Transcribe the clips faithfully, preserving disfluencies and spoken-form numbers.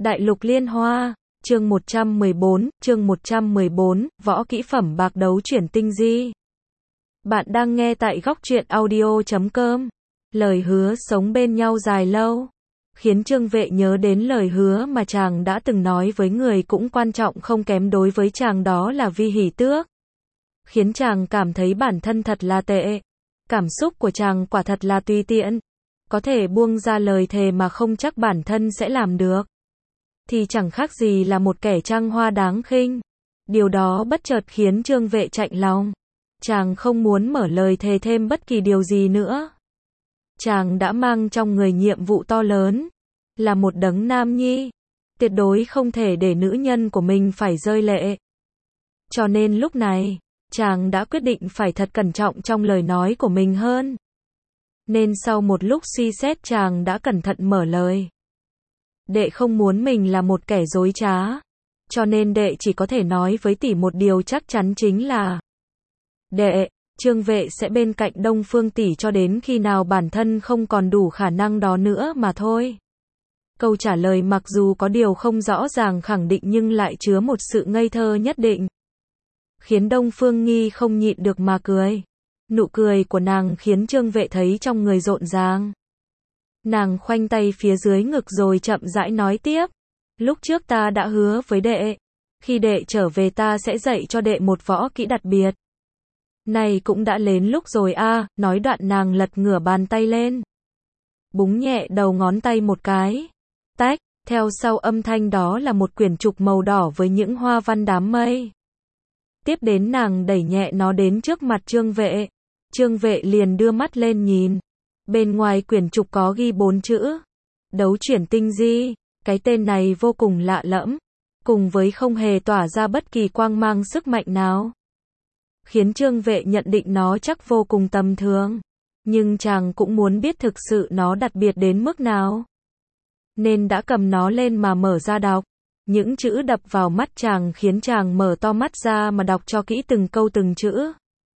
Đại lục liên hoa, chương một trăm mười bốn, chương một trăm mười bốn, võ kỹ phẩm bạc đấu chuyển tinh di. Bạn đang nghe tại góc truyện audio chấm com. Lời hứa sống bên nhau dài lâu, khiến Trương Vệ nhớ đến lời hứa mà chàng đã từng nói với người cũng quan trọng không kém đối với chàng, đó là Vi Hỷ Tước. Khiến chàng cảm thấy bản thân thật là tệ. Cảm xúc của chàng quả thật là tùy tiện. Có thể buông ra lời thề mà không chắc bản thân sẽ làm được. Thì chẳng khác gì là một kẻ trăng hoa đáng khinh. Điều đó bất chợt khiến Trương Vệ chạnh lòng. Chàng không muốn mở lời thề thêm bất kỳ điều gì nữa. Chàng đã mang trong người nhiệm vụ to lớn. Là một đấng nam nhi. Tuyệt đối không thể để nữ nhân của mình phải rơi lệ. Cho nên lúc này, chàng đã quyết định phải thật cẩn trọng trong lời nói của mình hơn. Nên sau một lúc suy xét chàng đã cẩn thận mở lời. Đệ không muốn mình là một kẻ dối trá. Cho nên đệ chỉ có thể nói với tỷ một điều chắc chắn, chính là đệ, Trương Vệ sẽ bên cạnh Đông Phương tỷ cho đến khi nào bản thân không còn đủ khả năng đó nữa mà thôi. Câu trả lời mặc dù có điều không rõ ràng khẳng định nhưng lại chứa một sự ngây thơ nhất định. Khiến Đông Phương Nghi không nhịn được mà cười. Nụ cười của nàng khiến Trương Vệ thấy trong người rộn ràng. Nàng khoanh tay phía dưới ngực rồi chậm rãi nói tiếp. Lúc trước ta đã hứa với đệ. Khi đệ trở về ta sẽ dạy cho đệ một võ kỹ đặc biệt. Này cũng đã đến lúc rồi a. À, nói đoạn nàng lật ngửa bàn tay lên. Búng nhẹ đầu ngón tay một cái. Tách, theo sau âm thanh đó là một quyển trục màu đỏ với những hoa văn đám mây. Tiếp đến nàng đẩy nhẹ nó đến trước mặt Trương Vệ. Trương Vệ liền đưa mắt lên nhìn. Bên ngoài quyển trục có ghi bốn chữ. Đấu chuyển tinh di. Cái tên này vô cùng lạ lẫm. Cùng với không hề tỏa ra bất kỳ quang mang sức mạnh nào. Khiến Trương Vệ nhận định nó chắc vô cùng tầm thường. Nhưng chàng cũng muốn biết thực sự nó đặc biệt đến mức nào. Nên đã cầm nó lên mà mở ra đọc. Những chữ đập vào mắt chàng khiến chàng mở to mắt ra mà đọc cho kỹ từng câu từng chữ.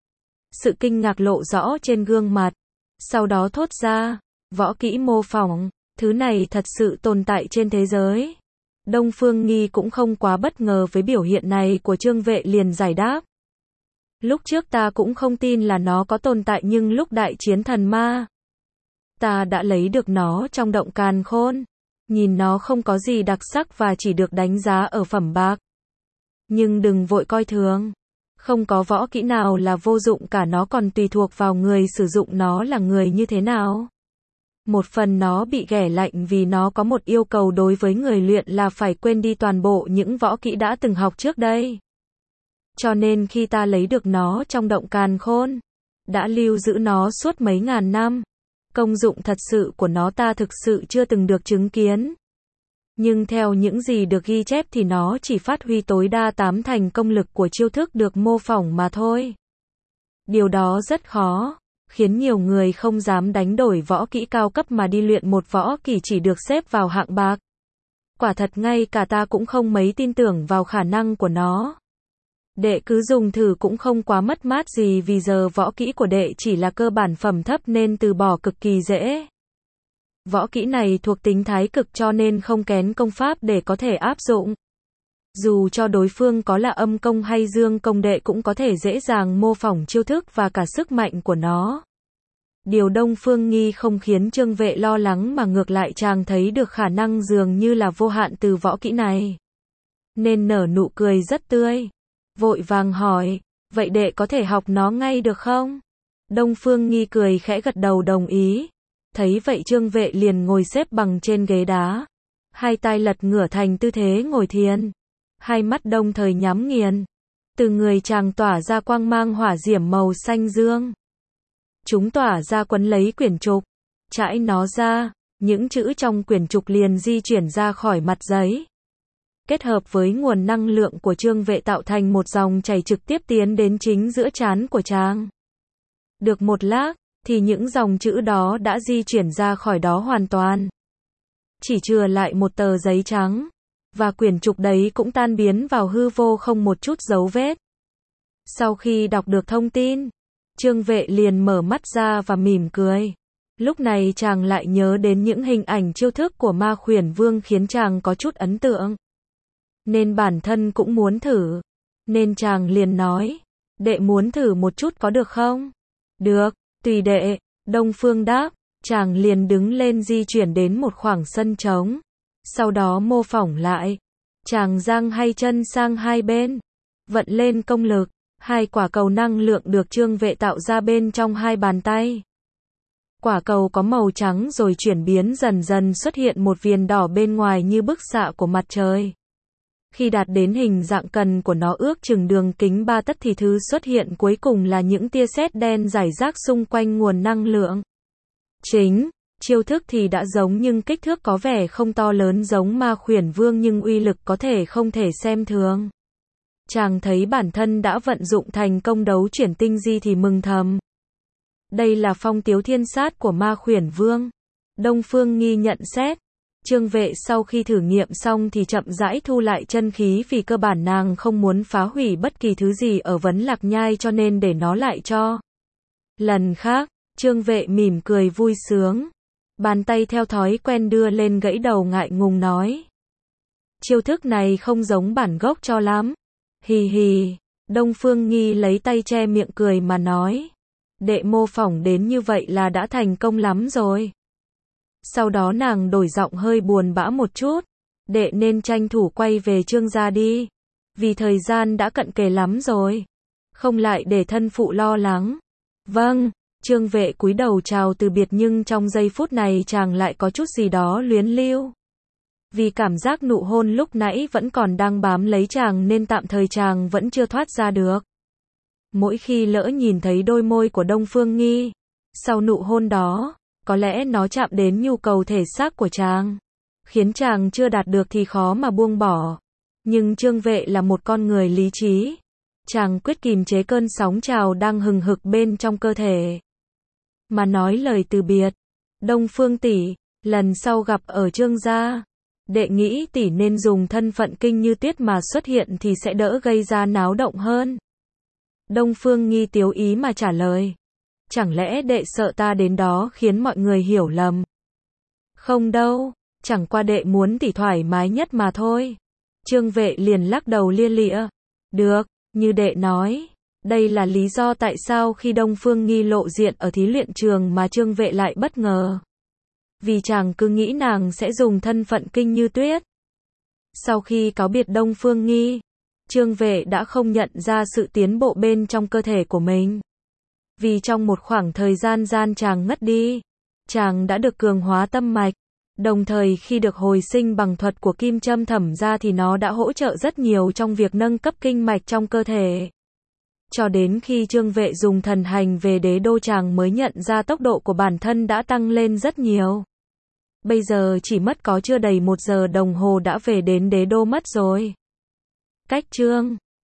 Sự kinh ngạc lộ rõ trên gương mặt. Sau đó thốt ra, võ kỹ mô phỏng, thứ này thật sự tồn tại trên thế giới. Đông Phương Nghi cũng không quá bất ngờ với biểu hiện này của Trương Vệ, liền giải đáp. Lúc trước ta cũng không tin là nó có tồn tại, nhưng lúc đại chiến thần ma, ta đã lấy được nó trong động càn khôn. Nhìn nó không có gì đặc sắc và chỉ được đánh giá ở phẩm bạc. Nhưng đừng vội coi thường. Không có võ kỹ nào là vô dụng cả, nó còn tùy thuộc vào người sử dụng nó là người như thế nào. Một phần nó bị ghẻ lạnh vì nó có một yêu cầu đối với người luyện là phải quên đi toàn bộ những võ kỹ đã từng học trước đây. Cho nên khi ta lấy được nó trong động càn khôn, đã lưu giữ nó suốt mấy ngàn năm. Công dụng thật sự của nó ta thực sự chưa từng được chứng kiến. Nhưng theo những gì được ghi chép thì nó chỉ phát huy tối đa tám thành công lực của chiêu thức được mô phỏng mà thôi. Điều đó rất khó, khiến nhiều người không dám đánh đổi võ kỹ cao cấp mà đi luyện một võ kỹ chỉ được xếp vào hạng bạc. Quả thật ngay cả ta cũng không mấy tin tưởng vào khả năng của nó. Đệ cứ dùng thử cũng không quá mất mát gì, vì giờ võ kỹ của đệ chỉ là cơ bản phẩm thấp nên từ bỏ cực kỳ dễ. Võ kỹ này thuộc tính thái cực cho nên không kén công pháp để có thể áp dụng. Dù cho đối phương có là âm công hay dương công, đệ cũng có thể dễ dàng mô phỏng chiêu thức và cả sức mạnh của nó. Điều Đông Phương Nghi không khiến Trương Vệ lo lắng, mà ngược lại chàng thấy được khả năng dường như là vô hạn từ võ kỹ này. Nên nở nụ cười rất tươi. Vội vàng hỏi, vậy đệ có thể học nó ngay được không? Đông Phương Nghi cười khẽ gật đầu đồng ý. Thấy vậy Trương Vệ liền ngồi xếp bằng trên ghế đá. Hai tay lật ngửa thành tư thế ngồi thiền. Hai mắt đồng thời nhắm nghiền. Từ người chàng tỏa ra quang mang hỏa diễm màu xanh dương. Chúng tỏa ra quấn lấy quyển trục. Trải nó ra, những chữ trong quyển trục liền di chuyển ra khỏi mặt giấy. Kết hợp với nguồn năng lượng của Trương Vệ tạo thành một dòng chảy trực tiếp tiến đến chính giữa trán của chàng. Được một lát, thì những dòng chữ đó đã di chuyển ra khỏi đó hoàn toàn. Chỉ chừa lại một tờ giấy trắng. Và quyển trục đấy cũng tan biến vào hư vô không một chút dấu vết. Sau khi đọc được thông tin, Trương Vệ liền mở mắt ra và mỉm cười. Lúc này chàng lại nhớ đến những hình ảnh chiêu thức của Ma Khuyển Vương khiến chàng có chút ấn tượng. Nên bản thân cũng muốn thử. Nên chàng liền nói, đệ muốn thử một chút có được không? Được, tùy đệ, Đông Phương đáp. Chàng liền đứng lên di chuyển đến một khoảng sân trống. Sau đó mô phỏng lại. Chàng giang hai chân sang hai bên. Vận lên công lực. Hai quả cầu năng lượng được Trương Vệ tạo ra bên trong hai bàn tay. Quả cầu có màu trắng rồi chuyển biến dần dần xuất hiện một viền đỏ bên ngoài như bức xạ của mặt trời. Khi đạt đến hình dạng cần của nó ước chừng đường kính ba tấc thì thứ xuất hiện cuối cùng là những tia sét đen rải rác xung quanh nguồn năng lượng. Chính, chiêu thức thì đã giống nhưng kích thước có vẻ không to lớn giống Ma Khuyển Vương nhưng uy lực có thể không thể xem thường. Chàng thấy bản thân đã vận dụng thành công đấu chuyển tinh di thì mừng thầm. Đây là phong tiếu thiên sát của Ma Khuyển Vương. Đông Phương Nghi nhận xét. Trương Vệ sau khi thử nghiệm xong thì chậm rãi thu lại chân khí vì cơ bản nàng không muốn phá hủy bất kỳ thứ gì ở Vấn Lạc Nhai cho nên để nó lại cho lần khác. Trương Vệ mỉm cười vui sướng. Bàn tay theo thói quen đưa lên gãy đầu ngại ngùng nói. Chiêu thức này không giống bản gốc cho lắm. Hì hì. Đông Phương Nghi lấy tay che miệng cười mà nói. Đệ mô phỏng đến như vậy là đã thành công lắm rồi. Sau đó nàng đổi giọng hơi buồn bã một chút. Đệ nên tranh thủ quay về Trương gia đi. Vì thời gian đã cận kề lắm rồi. Không lại để thân phụ lo lắng. Vâng. Trương Vệ cúi đầu chào từ biệt nhưng trong giây phút này chàng lại có chút gì đó luyến lưu. Vì cảm giác nụ hôn lúc nãy vẫn còn đang bám lấy chàng nên tạm thời chàng vẫn chưa thoát ra được. Mỗi khi lỡ nhìn thấy đôi môi của Đông Phương Nghi, sau nụ hôn đó, có lẽ nó chạm đến nhu cầu thể xác của chàng, khiến chàng chưa đạt được thì khó mà buông bỏ. Nhưng Trương Vệ là một con người lý trí. Chàng quyết kìm chế cơn sóng trào đang hừng hực bên trong cơ thể. Mà nói lời từ biệt. Đông Phương tỷ, lần sau gặp ở Trương gia, đệ nghĩ tỷ nên dùng thân phận Kinh Như Tuyết mà xuất hiện thì sẽ đỡ gây ra náo động hơn. Đông Phương Nghi tiếu ý mà trả lời. Chẳng lẽ đệ sợ ta đến đó khiến mọi người hiểu lầm? Không đâu, chẳng qua đệ muốn tỷ thoải mái nhất mà thôi. Trương Vệ liền lắc đầu lia lịa. Được, như đệ nói. Đây là lý do tại sao khi Đông Phương Nghi lộ diện ở thí luyện trường mà Trương Vệ lại bất ngờ. Vì chàng cứ nghĩ nàng sẽ dùng thân phận Kinh Như Tuyết. Sau khi cáo biệt Đông Phương Nghi, Trương Vệ đã không nhận ra sự tiến bộ bên trong cơ thể của mình. Vì trong một khoảng thời gian gian chàng ngất đi, chàng đã được cường hóa tâm mạch. Đồng thời khi được hồi sinh bằng thuật của kim châm thẩm ra thì nó đã hỗ trợ rất nhiều trong việc nâng cấp kinh mạch trong cơ thể. Cho đến khi Trương Vệ dùng thần hành về đế đô chàng mới nhận ra tốc độ của bản thân đã tăng lên rất nhiều. Bây giờ chỉ mất có chưa đầy một giờ đồng hồ đã về đến đế đô mất rồi. Cách chương